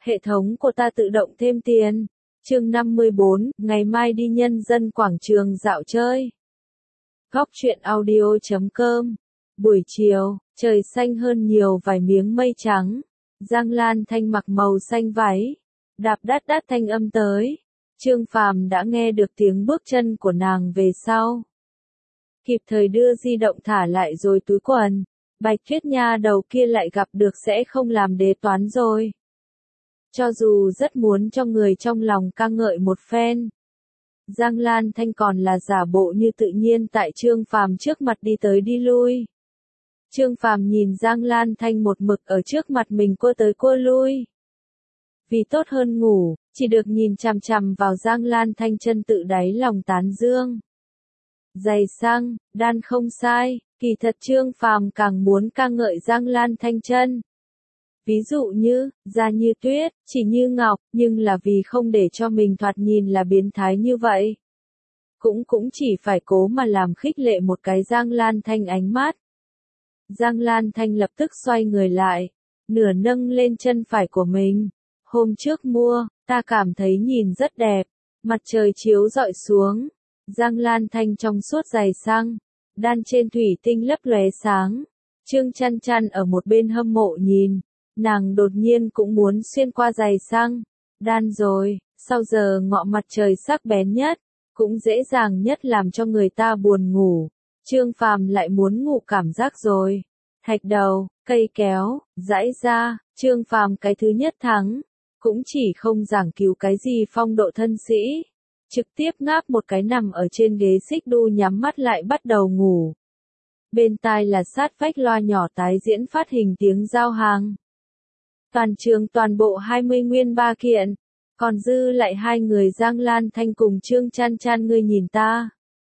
Hệ thống của ta tự động thêm tiền. Chương 54, ngày mai đi nhân dân quảng trường dạo chơi. Góc truyện audio.com. Buổi chiều, trời xanh hơn nhiều vài miếng mây trắng. Giang Lan Thanh mặc màu xanh váy, đạp đát đát thanh âm tới. Trương Phàm đã nghe được tiếng bước chân của nàng về sau. Kịp thời đưa di động thả lại rồi túi quần. Bạch Tuyết Nha đầu kia lại gặp được sẽ không làm đế toán rồi. Cho dù rất muốn cho người trong lòng ca ngợi một phen, Giang Lan Thanh còn là giả bộ như tự nhiên tại Trương Phàm trước mặt đi tới đi lui. Trương Phàm nhìn Giang Lan Thanh một mực ở trước mặt mình cua tới cua lui. Vì tốt hơn ngủ, chỉ được nhìn chằm chằm vào Giang Lan Thanh chân tự đáy lòng tán dương. Giày xăng, đan không sai, kỳ thật Trương Phàm càng muốn ca ngợi Giang Lan Thanh chân. Ví dụ như, da như tuyết, chỉ như ngọc, nhưng là vì không để cho mình thoạt nhìn là biến thái như vậy. Cũng chỉ phải cố mà làm khích lệ một cái Giang Lan Thanh ánh mắt. Giang Lan Thanh lập tức xoay người lại, nửa nâng lên chân phải của mình. Hôm trước mua, ta cảm thấy nhìn rất đẹp, mặt trời chiếu rọi xuống. Giang Lan Thanh trong suốt giày xăng, đan trên thủy tinh lấp lóe sáng. Trương Chăn Chăn ở một bên hâm mộ nhìn, nàng đột nhiên cũng muốn xuyên qua giày xăng, đan rồi, sau giờ ngọ mặt trời sắc bén nhất, cũng dễ dàng nhất làm cho người ta buồn ngủ. Trương Phàm lại muốn ngủ cảm giác rồi. Thạch đầu, cây kéo, dãy ra, Trương Phàm cái thứ nhất thắng, cũng chỉ không giảng cứu cái gì phong độ thân sĩ. Trực tiếp ngáp một cái nằm ở trên ghế xích đu nhắm mắt lại bắt đầu ngủ. Bên tai là sát vách loa nhỏ tái diễn phát hình tiếng giao hàng. Toàn trường toàn bộ 20 nguyên ba kiện, còn dư lại hai người Giang Lan Thanh cùng Trương Chăn Chăn ngươi nhìn ta.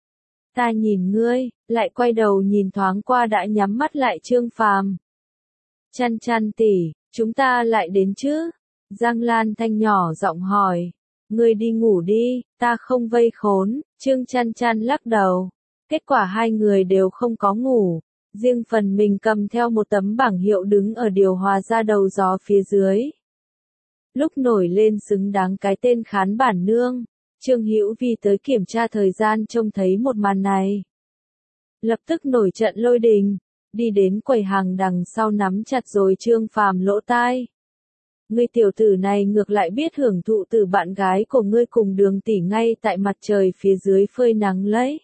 Ta nhìn ngươi, lại quay đầu nhìn thoáng qua đã nhắm mắt lại Trương Phàm. Chăn Chăn tỷ, chúng ta lại đến chứ? Giang Lan Thanh nhỏ giọng hỏi. Ngươi đi ngủ đi, ta không vây khốn, Trương Chăn Chăn lắc đầu. Kết quả hai người đều không có ngủ. Riêng phần mình cầm theo một tấm bảng hiệu đứng ở điều hòa ra đầu gió phía dưới. Lúc nổi lên xứng đáng cái tên Khán Bản Nương, Trương Hữu Vi tới kiểm tra thời gian trông thấy một màn này. Lập tức nổi trận lôi đình, đi đến quầy hàng đằng sau nắm chặt rồi Trương Phàm lỗ tai. Ngươi tiểu tử này ngược lại biết hưởng thụ từ bạn gái của ngươi cùng Đường tỷ ngay tại mặt trời phía dưới phơi nắng lấy.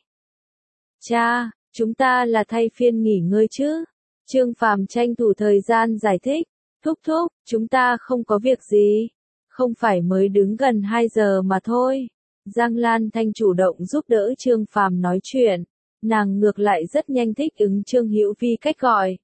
Cha, chúng ta là thay phiên nghỉ ngơi chứ? Trương Phàm tranh thủ thời gian giải thích. Thúc thúc, chúng ta không có việc gì. Không phải mới đứng gần 2 giờ mà thôi. Giang Lan Thanh chủ động giúp đỡ Trương Phàm nói chuyện. Nàng ngược lại rất nhanh thích ứng Trương Hữu Vi cách gọi.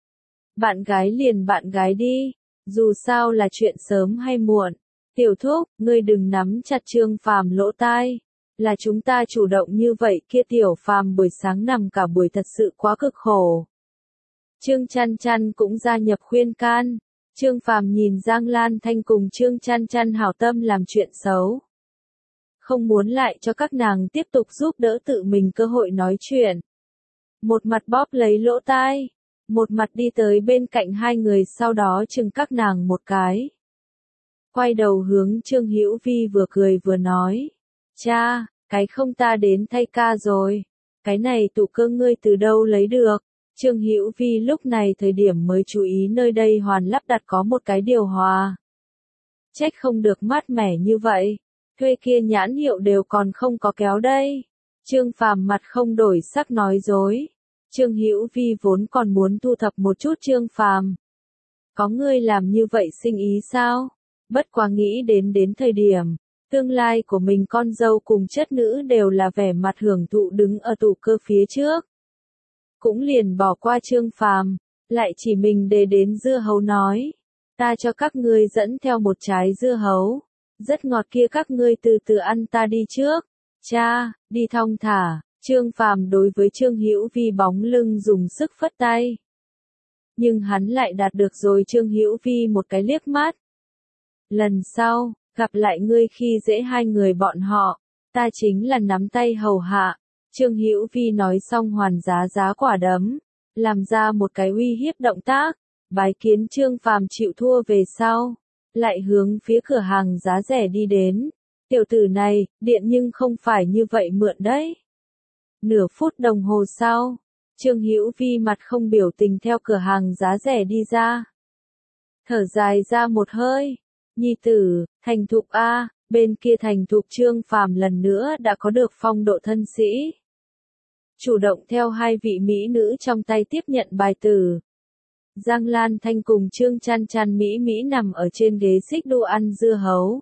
Bạn gái liền bạn gái đi. Dù sao là chuyện sớm hay muộn. Tiểu thúc, ngươi đừng nắm chặt Trương Phàm lỗ tai. Là chúng ta chủ động như vậy kia tiểu Phàm buổi sáng nằm cả buổi thật sự quá cực khổ. Trương Chăn Chăn cũng gia nhập khuyên can. Trương Phàm nhìn Giang Lan Thanh cùng Trương Chăn Chăn hảo tâm làm chuyện xấu. Không muốn lại cho các nàng tiếp tục giúp đỡ tự mình cơ hội nói chuyện. Một mặt bóp lấy lỗ tai, một mặt đi tới bên cạnh hai người sau đó chừng các nàng một cái. Quay đầu hướng Trương Hữu Vi vừa cười vừa nói. Cha, cái không ta đến thay ca rồi. Cái này tụ cơ ngươi từ đâu lấy được? Trương Hữu Vi lúc này thời điểm mới chú ý nơi đây hoàn lắp đặt có một cái điều hòa. Trách không được mát mẻ như vậy. Thuê kia nhãn hiệu đều còn không có kéo đây. Trương Phàm mặt không đổi sắc nói dối. Trương Hữu Vi vốn còn muốn thu thập một chút Trương Phàm. Có ngươi làm như vậy sinh ý sao? Bất quá nghĩ đến thời điểm, tương lai của mình con dâu cùng chất nữ đều là vẻ mặt hưởng thụ đứng ở tủ cơ phía trước. Cũng liền bỏ qua Trương Phàm, lại chỉ mình để đến dưa hấu nói. Ta cho các ngươi dẫn theo một trái dưa hấu. Rất ngọt kia các ngươi từ từ ăn ta đi trước. Cha, đi thong thả. Trương Phàm đối với Trương Hữu Vi bóng lưng dùng sức phất tay. Nhưng hắn lại đạt được rồi Trương Hữu Vi một cái liếc mắt. Lần sau, gặp lại ngươi khi dễ hai người bọn họ, ta chính là nắm tay hầu hạ. Trương Hữu Vi nói xong hoàn giá quả đấm, làm ra một cái uy hiếp động tác, bái kiến Trương Phàm chịu thua về sau. lại hướng phía cửa hàng giá rẻ đi đến. Tiểu tử này, điện nhưng không phải như vậy mượn đấy. Nửa phút đồng hồ sau, Trương Hữu Vi mặt không biểu tình theo cửa hàng giá rẻ đi ra. Thở dài ra một hơi, nhi tử, thành thục a, bên kia thành thục Trương Phàm lần nữa đã có được phong độ thân sĩ. Chủ động theo hai vị mỹ nữ trong tay tiếp nhận bài tử. Giang Lan Thanh cùng Trương Chăn Chăn mỹ mỹ nằm ở trên ghế xích đu ăn dưa hấu.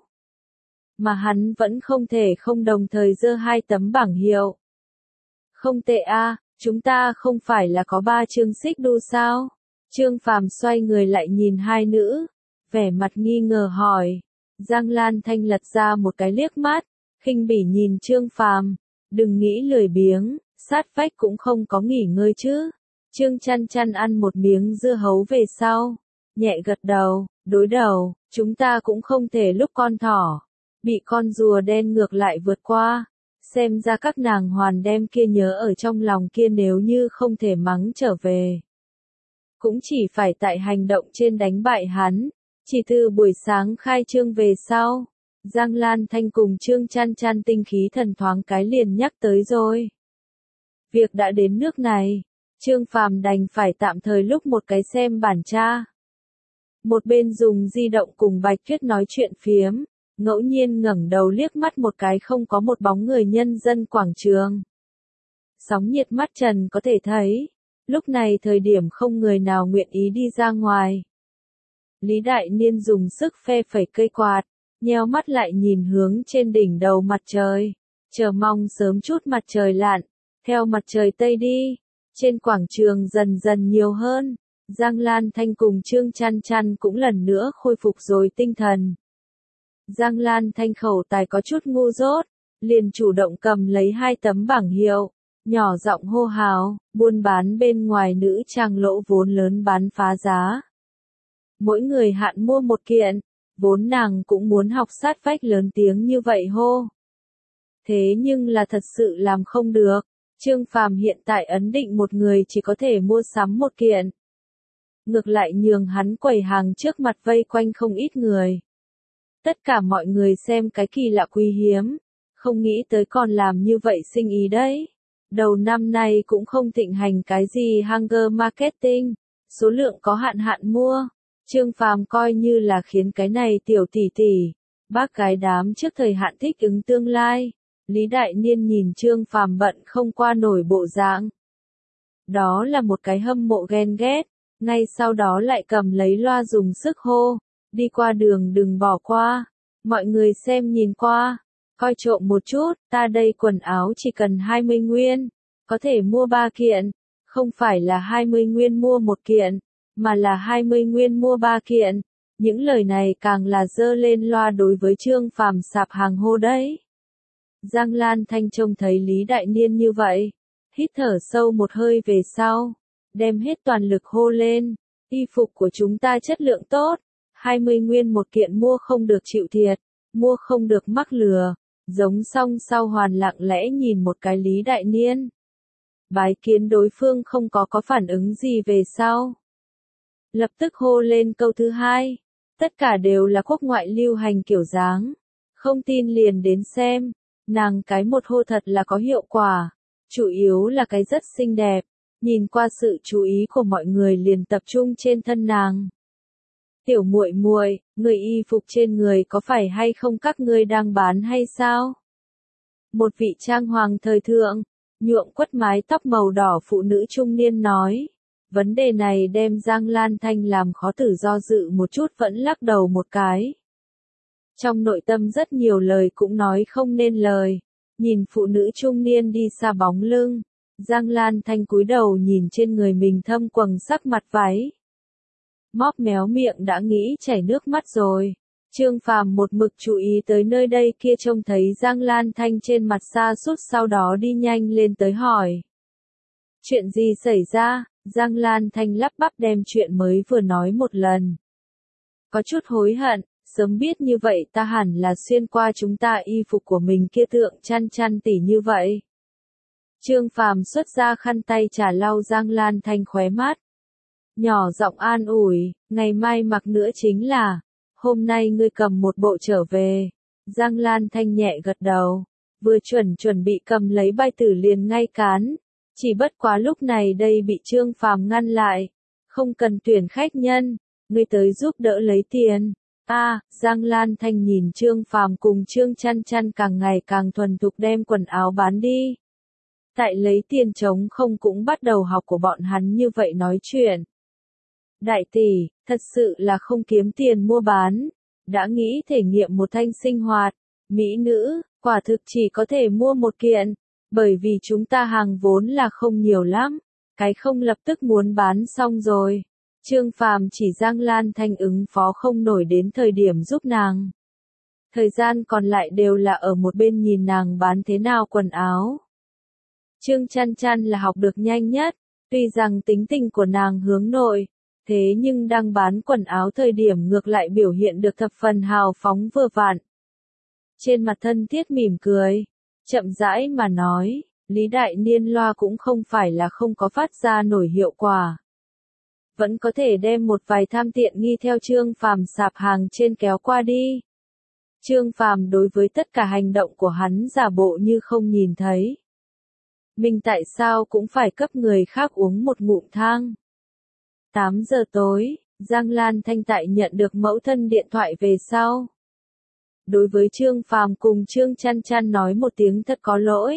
Mà hắn vẫn không thể không đồng thời giơ hai tấm bảng hiệu. Không tệ a, chúng ta không phải là có 3 chương xích đu sao? Trương Phàm xoay người lại nhìn hai nữ, vẻ mặt nghi ngờ hỏi. Giang Lan Thanh lật ra một cái liếc mắt, khinh bỉ nhìn Trương Phàm, đừng nghĩ lười biếng, sát vách cũng không có nghỉ ngơi chứ. Trương Chăn Chăn ăn một miếng dưa hấu về sau, nhẹ gật đầu, đối đầu, chúng ta cũng không thể lúc con thỏ bị con rùa đen ngược lại vượt qua. Xem ra các nàng hoàn đem kia nhớ ở trong lòng kia, nếu như không thể mắng trở về, cũng chỉ phải tại hành động trên đánh bại hắn. Chỉ từ buổi sáng khai trương về sau, Giang Lan Thanh cùng Trương Chăn Chăn tinh khí thần thoáng cái liền nhắc tới rồi. Việc đã đến nước này, Trương Phàm đành phải tạm thời lúc một cái xem bản tra. Một bên dùng di động cùng Bạch Tuyết nói chuyện phiếm, ngẫu nhiên ngẩng đầu liếc mắt một cái không có một bóng người nhân dân quảng trường. Sóng nhiệt mắt trần có thể thấy, lúc này thời điểm không người nào nguyện ý đi ra ngoài. Lý Đại Niên dùng sức phe phẩy cây quạt, nheo mắt lại nhìn hướng trên đỉnh đầu mặt trời, chờ mong sớm chút mặt trời lặn, theo mặt trời tây đi. Trên quảng trường dần dần nhiều hơn, Giang Lan Thanh cùng Trương Chăn Chăn cũng lần nữa khôi phục rồi tinh thần. Giang Lan Thanh khẩu tài có chút ngu dốt, liền chủ động cầm lấy hai tấm bảng hiệu, nhỏ giọng hô hào, buôn bán bên ngoài nữ trang lỗ vốn lớn bán phá giá. Mỗi người hạn mua một kiện, vốn nàng cũng muốn học sát vách lớn tiếng như vậy hô. Thế nhưng là thật sự làm không được, Trương Phàm hiện tại ấn định một người chỉ có thể mua sắm một kiện. Ngược lại nhường hắn quầy hàng trước mặt vây quanh không ít người. Tất cả mọi người xem cái kỳ lạ quý hiếm, không nghĩ tới còn làm như vậy sinh ý đấy. Đầu năm nay cũng không thịnh hành cái gì hanger marketing, số lượng có hạn hạn mua. Trương Phàm coi như là khiến cái này tiểu tỷ tỷ, bác gái đám trước thời hạn thích ứng tương lai. Lý Đại Niên nhìn Trương Phàm bận không qua nổi bộ dạng. Đó là một cái hâm mộ ghen ghét, ngay sau đó lại cầm lấy loa dùng sức hô, đi qua đường đừng bỏ qua, mọi người xem nhìn qua, coi trộm một chút, ta đây quần áo chỉ cần 20 nguyên, có thể mua 3 kiện, không phải là 20 nguyên mua một kiện, mà là 20 nguyên mua 3 kiện. Những lời này càng là dơ lên loa đối với Trương Phàm sạp hàng hô đấy. Giang Lan Thanh trông thấy Lý Đại Niên như vậy, hít thở sâu một hơi về sau, đem hết toàn lực hô lên, y phục của chúng ta chất lượng tốt, 20 nguyên một kiện mua không được chịu thiệt, mua không được mắc lừa. Giống xong sau Hoàn lặng lẽ nhìn một cái Lý Đại Niên. Bái kiến đối phương không có phản ứng gì về sau. Lập tức hô lên câu thứ hai, tất cả đều là quốc ngoại lưu hành kiểu dáng, không tin liền đến xem. Nàng cái một hô thật là có hiệu quả, chủ yếu là cái rất xinh đẹp, nhìn qua sự chú ý của mọi người liền tập trung trên thân nàng. Tiểu muội muội, người y phục trên người có phải hay không các ngươi đang bán hay sao? Một vị trang hoàng thời thượng, nhuộm quất mái tóc màu đỏ phụ nữ trung niên nói. Vấn đề này đem Giang Lan Thanh làm khó tử do dự một chút vẫn lắc đầu một cái. Trong nội tâm rất nhiều lời cũng nói không nên lời, nhìn phụ nữ trung niên đi xa bóng lưng, Giang Lan Thanh cúi đầu nhìn trên người mình thâm quầng sắc mặt váy. Móp méo miệng đã nghĩ chảy nước mắt rồi. Trương Phàm một mực chú ý tới nơi đây kia trông thấy Giang Lan Thanh trên mặt sa sút sau đó đi nhanh lên tới hỏi. Chuyện gì xảy ra? Giang Lan Thanh lắp bắp đem chuyện mới vừa nói một lần. Có chút hối hận, sớm biết như vậy ta hẳn là xuyên qua chúng ta y phục của mình kia tượng Chăn Chăn tỉ như vậy. Trương Phàm xuất ra khăn tay trà lau Giang Lan Thanh khóe mắt. Nhỏ giọng an ủi, ngày mai mặc nữa chính là, Hôm nay ngươi cầm một bộ trở về. Giang Lan Thanh nhẹ gật đầu. Vừa chuẩn bị cầm lấy bài tử liền ngay cán. Chỉ bất quá lúc này đây bị Trương Phàm ngăn lại. Không cần tuyển khách nhân. Ngươi tới giúp đỡ lấy tiền. Giang Lan Thanh nhìn Trương Phàm cùng Trương Chăn Chăn càng ngày càng thuần thục đem quần áo bán đi. Tại lấy tiền trống không cũng bắt đầu học của bọn hắn như vậy nói chuyện. Đại tỷ, thật sự là không kiếm tiền mua bán. Đã nghĩ thể nghiệm một thanh sinh hoạt. Mỹ nữ, quả thực chỉ có thể mua một kiện. Bởi vì chúng ta hàng vốn là không nhiều lắm. Cái không lập tức muốn bán xong rồi. Trương Phàm chỉ Giang Lan Thanh ứng phó không nổi đến thời điểm giúp nàng. Thời gian còn lại đều là ở một bên nhìn nàng bán thế nào quần áo. Trương Chăn Chăn là học được nhanh nhất, tuy rằng tính tình của nàng hướng nội, thế nhưng đang bán quần áo thời điểm ngược lại biểu hiện được thập phần hào phóng vừa vặn. Trên mặt thân thiết mỉm cười, chậm rãi mà nói, Lý Đại Niên loa cũng không phải là không có phát ra nổi hiệu quả. Vẫn có thể đem một vài tham tiện nghi theo Trương Phàm sạp hàng trên kéo qua đi. Trương Phàm đối với tất cả hành động của hắn giả bộ như không nhìn thấy. Mình tại sao cũng phải cấp người khác uống một ngụm thang. 8 giờ tối, Giang Lan Thanh tại nhận được mẫu thân điện thoại về sau. Đối với Trương Phàm cùng Trương Chăn Chăn nói một tiếng thật có lỗi.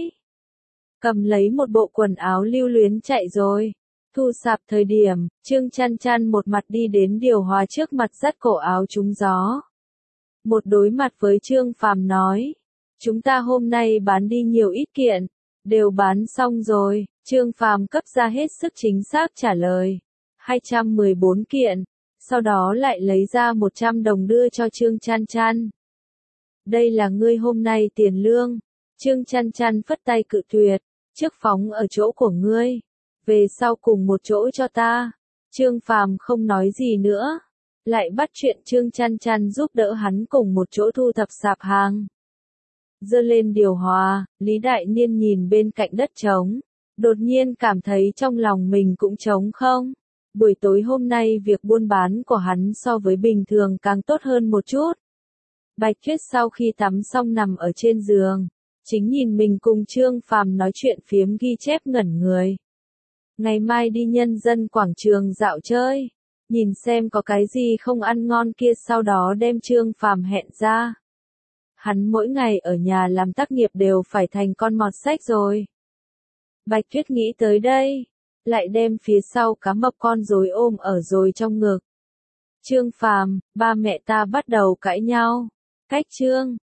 Cầm lấy một bộ quần áo lưu luyến chạy rồi. Thu sạp thời điểm, Trương Chăn Chăn một mặt đi đến điều hòa trước mặt dắt cổ áo trúng gió. Một đối mặt với Trương Phàm nói. Chúng ta hôm nay bán đi nhiều ít kiện. Đều bán xong rồi, Trương Phàm cấp ra hết sức chính xác trả lời. 214 kiện, sau đó lại lấy ra 100 đồng đưa cho Trương Chăn Chăn. Đây là ngươi hôm nay tiền lương. Trương Chăn Chăn phất tay cự tuyệt, trước phóng ở chỗ của ngươi, về sau cùng một chỗ cho ta. Trương Phàm không nói gì nữa, lại bắt chuyện Trương Chăn Chăn giúp đỡ hắn cùng một chỗ thu thập sạp hàng. Giơ lên điều hòa, Lý Đại Niên nhìn bên cạnh đất trống, đột nhiên cảm thấy trong lòng mình cũng trống không. Buổi tối hôm nay việc buôn bán của hắn so với bình thường càng tốt hơn một chút. Bạch Tuyết sau khi tắm xong nằm ở trên giường, chính nhìn mình cùng Trương Phàm nói chuyện phiếm ghi chép ngẩn người. Ngày mai đi nhân dân quảng trường dạo chơi, nhìn xem có cái gì không ăn ngon kia sau đó đem Trương Phàm hẹn ra. Hắn mỗi ngày ở nhà làm tác nghiệp đều phải thành con mọt sách rồi. Bạch Tuyết nghĩ tới đây, lại đem phía sau cá mập con rối ôm ở rồi trong ngực. Trương Phàm, ba mẹ ta bắt đầu cãi nhau. Cách Trương